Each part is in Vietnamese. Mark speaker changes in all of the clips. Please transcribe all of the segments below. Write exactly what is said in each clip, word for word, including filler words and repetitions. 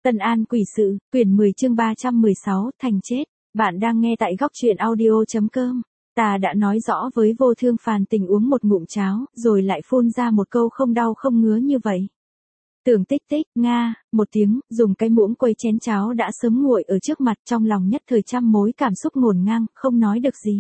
Speaker 1: Tân An quỷ sự, quyển mười chương ba trăm mười sáu, thành chết. Bạn đang nghe tại góc truyện audio chấm com. Ta đã nói rõ với Vô Thương Phàn Tình uống một ngụm cháo, rồi lại phun ra một câu không đau không ngứa như vậy. Tưởng Tích Tích, nga, một tiếng, dùng cái muỗng quấy chén cháo đã sớm nguội ở trước mặt, trong lòng nhất thời trăm mối cảm xúc ngổn ngang, không nói được gì.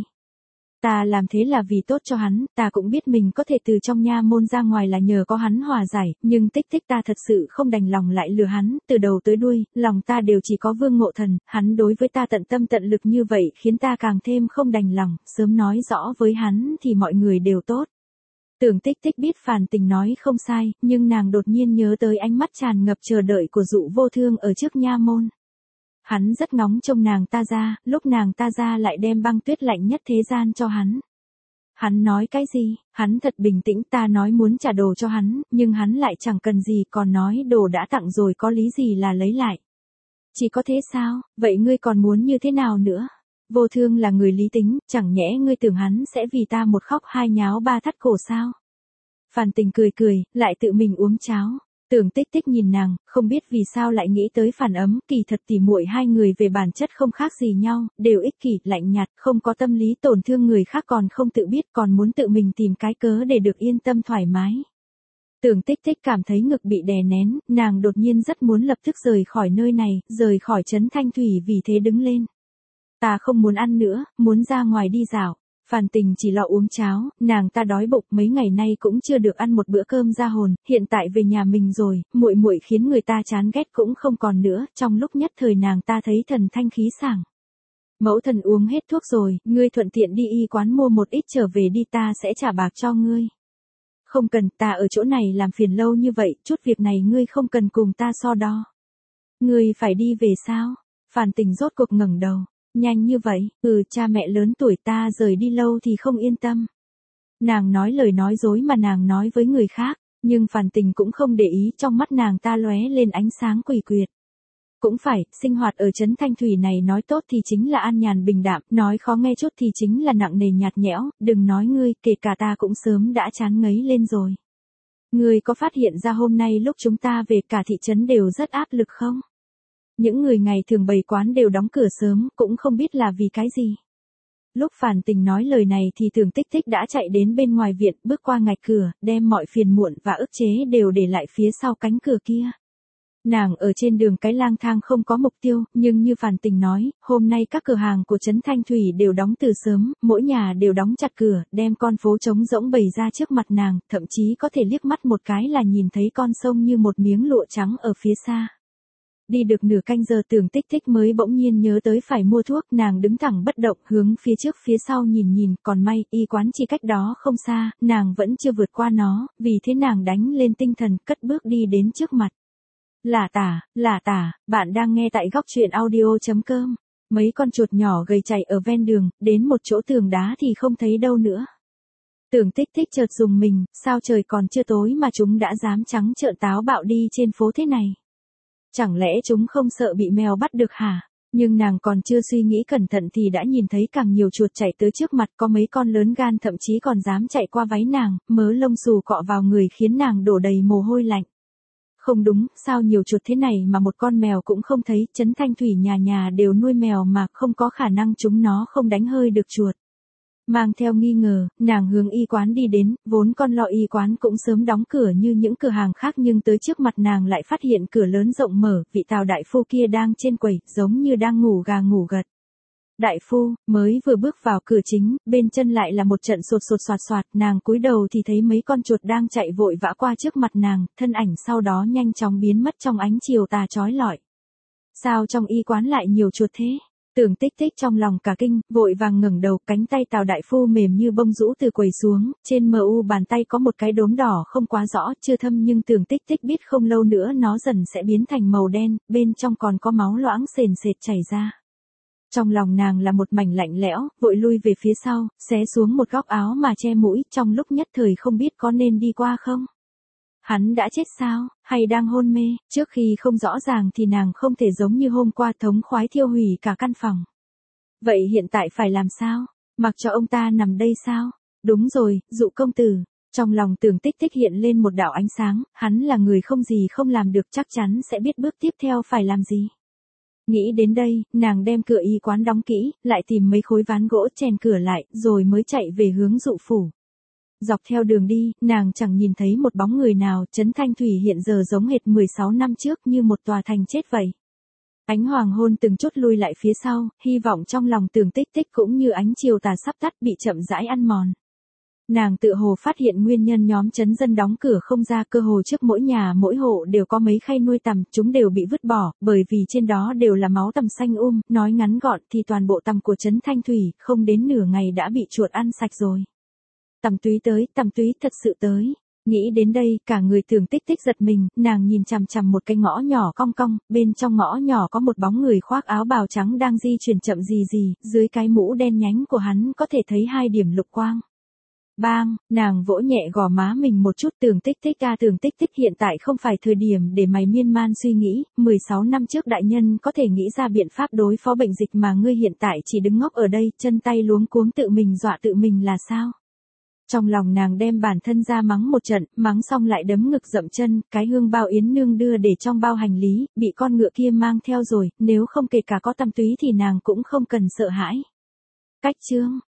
Speaker 1: Ta làm thế là vì tốt cho hắn, ta cũng biết mình có thể từ trong nha môn ra ngoài là nhờ có hắn hòa giải, nhưng Tích Tích ta thật sự không đành lòng lại lừa hắn, từ đầu tới đuôi, lòng ta đều chỉ có Vương Ngộ Thần, hắn đối với ta tận tâm tận lực như vậy khiến ta càng thêm không đành lòng, sớm nói rõ với hắn thì mọi người đều tốt. Tưởng Tích Tích biết Phàn Tình nói không sai, nhưng nàng đột nhiên nhớ tới ánh mắt tràn ngập chờ đợi của Dụ Vô Thương ở trước nha môn. Hắn rất ngóng trông nàng ta ra, lúc nàng ta ra lại đem băng tuyết lạnh nhất thế gian cho hắn. Hắn nói cái gì, hắn thật bình tĩnh, ta nói muốn trả đồ cho hắn, nhưng hắn lại chẳng cần gì, còn nói đồ đã tặng rồi có lý gì là lấy lại. Chỉ có thế sao, vậy ngươi còn muốn như thế nào nữa? Vô Thương là người lý tính, chẳng nhẽ ngươi tưởng hắn sẽ vì ta một khóc hai nháo ba thắt cổ sao? Phàn Tình cười cười, lại tự mình uống cháo. Tưởng Tích Tích nhìn nàng, không biết vì sao lại nghĩ tới Phản Ấm, kỳ thật tỉ muội hai người về bản chất không khác gì nhau, đều ích kỷ, lạnh nhạt, không có tâm lý tổn thương người khác còn không tự biết, còn muốn tự mình tìm cái cớ để được yên tâm thoải mái. Tưởng Tích Tích cảm thấy ngực bị đè nén, nàng đột nhiên rất muốn lập tức rời khỏi nơi này, rời khỏi trấn Thanh Thủy, vì thế đứng lên. Ta không muốn ăn nữa, muốn ra ngoài đi dạo. Phàn Tình chỉ lo uống cháo, nàng ta đói bụng, mấy ngày nay cũng chưa được ăn một bữa cơm ra hồn, hiện tại về nhà mình rồi, muội muội khiến người ta chán ghét cũng không còn nữa, trong lúc nhất thời nàng ta thấy thần thanh khí sảng. Mẫu thần uống hết thuốc rồi, ngươi thuận tiện đi y quán mua một ít trở về đi, ta sẽ trả bạc cho ngươi. Không cần, ta ở chỗ này làm phiền lâu như vậy, chút việc này ngươi không cần cùng ta so đo. Ngươi phải đi về sao? Phàn Tình rốt cuộc ngẩng đầu. Nhanh như vậy, ừ, cha mẹ lớn tuổi ta rời đi lâu thì không yên tâm. Nàng nói lời nói dối mà nàng nói với người khác, nhưng Phàn Tình cũng không để ý, trong mắt nàng ta lóe lên ánh sáng quỷ quyệt. Cũng phải, sinh hoạt ở trấn Thanh Thủy này nói tốt thì chính là an nhàn bình đạm, nói khó nghe chút thì chính là nặng nề nhạt nhẽo, đừng nói ngươi, kể cả ta cũng sớm đã chán ngấy lên rồi. Ngươi có phát hiện ra hôm nay lúc chúng ta về cả thị trấn đều rất áp lực không? Những người ngày thường bày quán đều đóng cửa sớm, cũng không biết là vì cái gì. Lúc Phàn Tình nói lời này thì Tưởng Tích Tích đã chạy đến bên ngoài viện, bước qua ngạch cửa, đem mọi phiền muộn và ức chế đều để lại phía sau cánh cửa kia. Nàng ở trên đường cái lang thang không có mục tiêu, nhưng như Phàn Tình nói, hôm nay các cửa hàng của trấn Thanh Thủy đều đóng từ sớm, mỗi nhà đều đóng chặt cửa, đem con phố trống rỗng bày ra trước mặt nàng, thậm chí có thể liếc mắt một cái là nhìn thấy con sông như một miếng lụa trắng ở phía xa. Đi được nửa canh giờ Tưởng Tích Tích mới bỗng nhiên nhớ tới phải mua thuốc, nàng đứng thẳng bất động, hướng phía trước phía sau nhìn nhìn, còn may, y quán chỉ cách đó không xa, nàng vẫn chưa vượt qua nó, vì thế nàng đánh lên tinh thần, cất bước đi đến trước mặt. Lả tả, lả tả, bạn đang nghe tại góc truyện audio chấm com. Mấy con chuột nhỏ gầy chạy ở ven đường, đến một chỗ tường đá thì không thấy đâu nữa. Tưởng Tích Tích chợt dùng mình, sao trời còn chưa tối mà chúng đã dám trắng trợn táo bạo đi trên phố thế này. Chẳng lẽ chúng không sợ bị mèo bắt được hả? Nhưng nàng còn chưa suy nghĩ cẩn thận thì đã nhìn thấy càng nhiều chuột chạy tới trước mặt, có mấy con lớn gan thậm chí còn dám chạy qua váy nàng, mớ lông xù cọ vào người khiến nàng đổ đầy mồ hôi lạnh. Không đúng, sao nhiều chuột thế này mà một con mèo cũng không thấy, trấn Thanh Thủy nhà nhà đều nuôi mèo mà, không có khả năng chúng nó không đánh hơi được chuột. Mang theo nghi ngờ, nàng hướng y quán đi đến, vốn con lọ y quán cũng sớm đóng cửa như những cửa hàng khác, nhưng tới trước mặt nàng lại phát hiện cửa lớn rộng mở, vị Tào đại phu kia đang trên quầy, giống như đang ngủ gà ngủ gật. Đại phu, mới vừa bước vào cửa chính, bên chân lại là một trận sột sột soạt soạt, nàng cúi đầu thì thấy mấy con chuột đang chạy vội vã qua trước mặt nàng, thân ảnh sau đó nhanh chóng biến mất trong ánh chiều tà chói lọi. Sao trong y quán lại nhiều chuột thế? Tưởng Tích Tích trong lòng cả kinh, vội vàng ngẩng đầu, cánh tay Tào đại phu mềm như bông rũ từ quầy xuống, trên mờ u bàn tay có một cái đốm đỏ không quá rõ, chưa thâm, nhưng Tưởng Tích Tích biết không lâu nữa nó dần sẽ biến thành màu đen, bên trong còn có máu loãng sền sệt chảy ra. Trong lòng nàng là một mảnh lạnh lẽo, vội lui về phía sau, xé xuống một góc áo mà che mũi, trong lúc nhất thời không biết có nên đi qua không. Hắn đã chết sao, hay đang hôn mê? Trước khi không rõ ràng thì nàng không thể giống như hôm qua thống khoái thiêu hủy cả căn phòng. Vậy hiện tại phải làm sao? Mặc cho ông ta nằm đây sao? Đúng rồi, Dụ công tử. Trong lòng Tưởng Tích Tích hiện lên một đạo ánh sáng, hắn là người không gì không làm được, chắc chắn sẽ biết bước tiếp theo phải làm gì. Nghĩ đến đây, nàng đem cửa y quán đóng kỹ, lại tìm mấy khối ván gỗ chèn cửa lại, rồi mới chạy về hướng dụ phủ. Dọc theo đường đi, nàng chẳng nhìn thấy một bóng người nào, Trấn Thanh Thủy hiện giờ giống hệt mười sáu năm trước như một tòa thành chết vậy. Ánh hoàng hôn từng chút lui lại phía sau, hy vọng trong lòng Tưởng Tích Tích cũng như ánh chiều tà sắp tắt bị chậm rãi ăn mòn. Nàng tự hồ phát hiện nguyên nhân nhóm trấn dân đóng cửa không ra, cơ hồ trước mỗi nhà mỗi hộ đều có mấy khay nuôi tằm, chúng đều bị vứt bỏ, bởi vì trên đó đều là máu tằm xanh um, nói ngắn gọn thì toàn bộ tằm của Trấn Thanh Thủy, không đến nửa ngày đã bị chuột ăn sạch rồi. Tằm túy tới, tằm túy thật sự tới. Nghĩ đến đây, cả người Tưởng Tích Tích giật mình, nàng nhìn chằm chằm một cái ngõ nhỏ cong cong, bên trong ngõ nhỏ có một bóng người khoác áo bào trắng đang di chuyển chậm gì gì, dưới cái mũ đen nhánh của hắn có thể thấy hai điểm lục quang. Bang, nàng vỗ nhẹ gò má mình một chút. Tưởng Tích Tích à, Tưởng Tích Tích, hiện tại không phải thời điểm để mày miên man suy nghĩ, mười sáu năm trước đại nhân có thể nghĩ ra biện pháp đối phó bệnh dịch mà ngươi hiện tại chỉ đứng ngốc ở đây, chân tay luống cuống tự mình dọa tự mình là sao? Trong lòng nàng đem bản thân ra mắng một trận, mắng xong lại đấm ngực dậm chân, cái hương bao Yến Nương đưa để trong bao hành lý, bị con ngựa kia mang theo rồi, nếu không kể cả có tằm túy thì nàng cũng không cần sợ hãi. Cách chương